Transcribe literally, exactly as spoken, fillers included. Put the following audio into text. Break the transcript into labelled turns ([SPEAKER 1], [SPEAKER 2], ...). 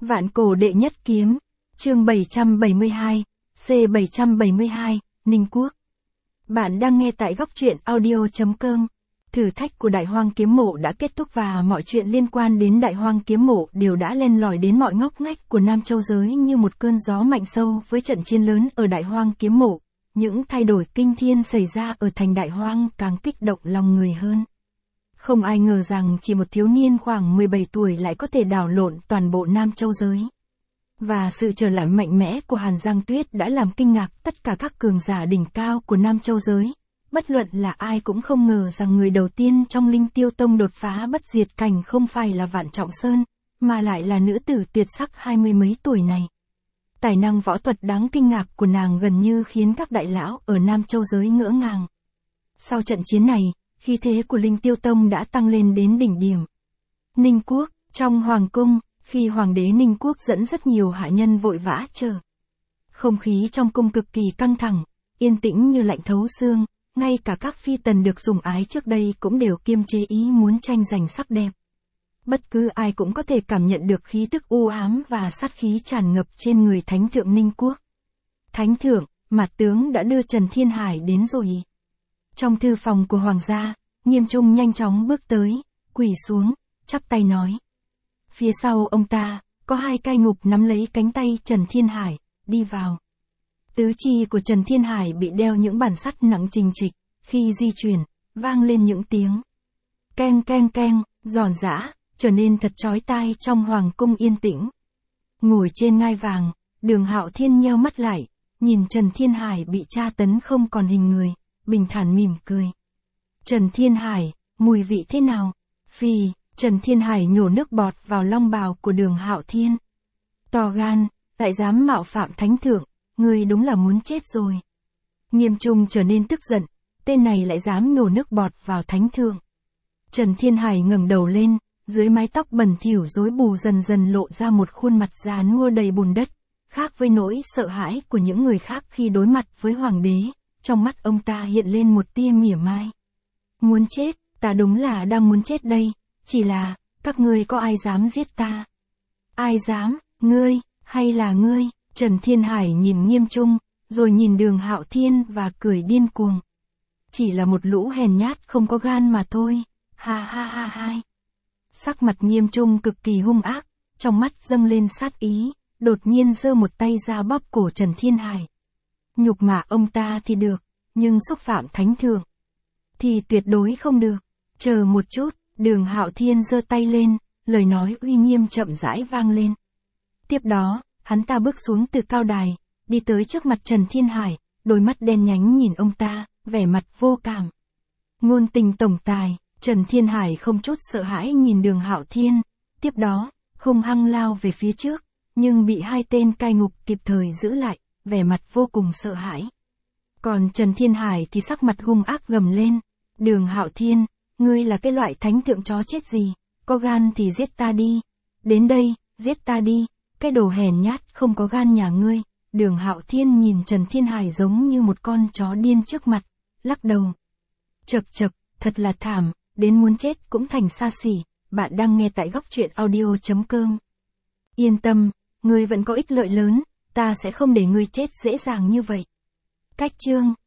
[SPEAKER 1] Vạn cổ đệ nhất kiếm, chương bảy trăm bảy mươi hai, C bảy trăm bảy mươi hai, Ninh Quốc. Bạn đang nghe tại góc truyện audio chấm com. Thử thách của Đại Hoang Kiếm Mộ đã kết thúc và mọi chuyện liên quan đến Đại Hoang Kiếm Mộ đều đã len lỏi đến mọi ngóc ngách của Nam Châu giới như một cơn gió mạnh sâu với trận chiến lớn ở Đại Hoang Kiếm Mộ. Những thay đổi kinh thiên xảy ra ở thành Đại Hoang càng kích động lòng người hơn. Không ai ngờ rằng chỉ một thiếu niên khoảng mười bảy tuổi lại có thể đảo lộn toàn bộ Nam Châu giới. Và sự trở lại mạnh mẽ của Hàn Giang Tuyết đã làm kinh ngạc tất cả các cường giả đỉnh cao của Nam Châu giới. Bất luận là ai cũng không ngờ rằng người đầu tiên trong Linh Tiêu Tông đột phá bất diệt cảnh không phải là Vạn Trọng Sơn, mà lại là nữ tử tuyệt sắc hai mươi mấy tuổi này. Tài năng võ thuật đáng kinh ngạc của nàng gần như khiến các đại lão ở Nam Châu giới ngỡ ngàng. Sau trận chiến này, khí thế của Linh Tiêu Tông đã tăng lên đến đỉnh điểm. Ninh Quốc, trong Hoàng cung, khi Hoàng đế Ninh Quốc dẫn rất nhiều hạ nhân vội vã chờ. Không khí trong cung cực kỳ căng thẳng, yên tĩnh như lạnh thấu xương, ngay cả các phi tần được sủng ái trước đây cũng đều kiềm chế ý muốn tranh giành sắc đẹp. Bất cứ ai cũng có thể cảm nhận được khí tức u ám và sát khí tràn ngập trên người Thánh thượng Ninh Quốc. Thánh thượng, Mạt tướng đã đưa Trần Thiên Hải đến rồi. Trong thư phòng của Hoàng gia, Nghiêm Trung nhanh chóng bước tới, quỳ xuống, chắp tay nói. Phía sau ông ta, có hai cai ngục nắm lấy cánh tay Trần Thiên Hải, đi vào. Tứ chi của Trần Thiên Hải bị đeo những bản sắt nặng trình trịch, khi di chuyển, vang lên những tiếng keng keng keng, giòn giã, trở nên thật chói tai trong hoàng cung yên tĩnh. Ngồi trên ngai vàng, Đường Hạo Thiên nheo mắt lại, nhìn Trần Thiên Hải bị tra tấn không còn hình người, bình thản mỉm cười. Trần Thiên Hải, mùi vị thế nào? Phì, Trần Thiên Hải nhổ nước bọt vào long bào của Đường Hạo Thiên. To gan, lại dám mạo phạm thánh thượng, ngươi đúng là muốn chết rồi. Nghiêm Trung trở nên tức giận, tên này lại dám nhổ nước bọt vào thánh thượng. Trần Thiên Hải ngẩng đầu lên, dưới mái tóc bẩn thỉu rối bù dần dần lộ ra một khuôn mặt già nua đầy bùn đất, khác với nỗi sợ hãi của những người khác khi đối mặt với hoàng đế, trong mắt ông ta hiện lên một tia mỉa mai. Muốn chết, ta đúng là đang muốn chết đây, chỉ là, các ngươi có ai dám giết ta? Ai dám, ngươi, hay là ngươi? Trần Thiên Hải nhìn Nghiêm Trung, rồi nhìn Đường Hạo Thiên và cười điên cuồng. Chỉ là một lũ hèn nhát không có gan mà thôi, ha ha ha ha. Sắc mặt Nghiêm Trung cực kỳ hung ác, trong mắt dâng lên sát ý, đột nhiên giơ một tay ra bóp cổ Trần Thiên Hải. Nhục mạ ông ta thì được, nhưng xúc phạm thánh thượng thì tuyệt đối không được. Chờ một chút, Đường Hạo Thiên giơ tay lên, lời nói uy nghiêm chậm rãi vang lên. Tiếp đó, hắn ta bước xuống từ cao đài, đi tới trước mặt Trần Thiên Hải, đôi mắt đen nhánh nhìn ông ta, vẻ mặt vô cảm. Ngôn tình tổng tài, Trần Thiên Hải không chút sợ hãi nhìn Đường Hạo Thiên, tiếp đó, hung hăng lao về phía trước, nhưng bị hai tên cai ngục kịp thời giữ lại, vẻ mặt vô cùng sợ hãi. Còn Trần Thiên Hải thì sắc mặt hung ác gầm lên, Đường Hạo Thiên, ngươi là cái loại thánh thượng chó chết gì, có gan thì giết ta đi, đến đây, giết ta đi, cái đồ hèn nhát không có gan nhà ngươi. Đường Hạo Thiên nhìn Trần Thiên Hải giống như một con chó điên trước mặt, lắc đầu. Chậc chậc, thật là thảm, đến muốn chết cũng thành xa xỉ. Bạn đang nghe tại góc truyện audio chấm com. Yên tâm, ngươi vẫn có ích lợi lớn, ta sẽ không để ngươi chết dễ dàng như vậy. Cách chương